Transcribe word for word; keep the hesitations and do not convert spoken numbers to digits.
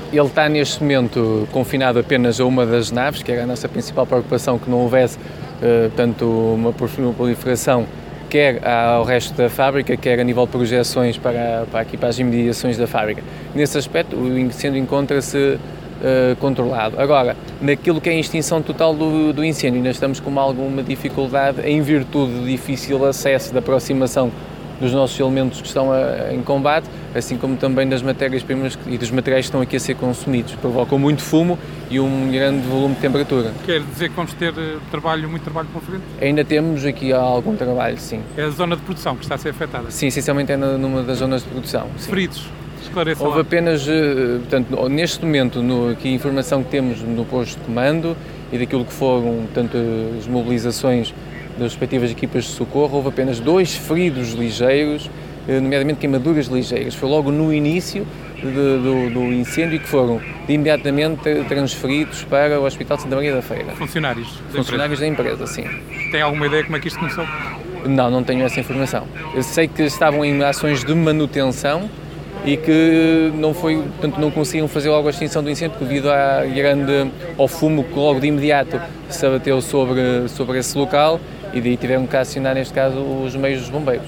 Ele está neste momento confinado apenas a uma das naves, que era a nossa principal preocupação, que não houvesse uh, tanto uma proliferação quer ao resto da fábrica, quer a nível de projeções para, para aqui para as imediações da fábrica. Nesse aspecto, o incêndio encontra-se uh, controlado. Agora, naquilo que é a extinção total do, do incêndio, ainda estamos com alguma dificuldade em virtude do difícil acesso da aproximação dos nossos elementos que estão a, em combate, assim como também das matérias-primas e dos materiais que estão aqui a ser consumidos. Provocam muito fumo e um grande volume de temperatura. Quer dizer que vamos ter trabalho, muito trabalho pela frente? Ainda temos aqui algum trabalho, sim. É a zona de produção que está a ser afetada? Sim, essencialmente é numa das zonas de produção. Sim. Feridos? Esclareça Houve lá. apenas, portanto, neste momento, no, aqui a informação que temos no posto de comando e daquilo que foram, portanto, as mobilizações das respectivas equipas de socorro, houve apenas dois feridos ligeiros, nomeadamente queimaduras ligeiras. Foi logo no início de, do, do incêndio que foram de imediatamente transferidos para o Hospital de Santa Maria da Feira. Funcionários da Funcionários empresa. da empresa, sim. Tem alguma ideia como é que isto começou? Não, não tenho essa informação. Eu sei que estavam em ações de manutenção e que não foi, portanto, não conseguiam fazer logo a extinção do incêndio devido à grande, ao fumo que logo de imediato se abateu sobre, sobre esse local, e daí tiveram que acionar, neste caso, os meios dos bombeiros.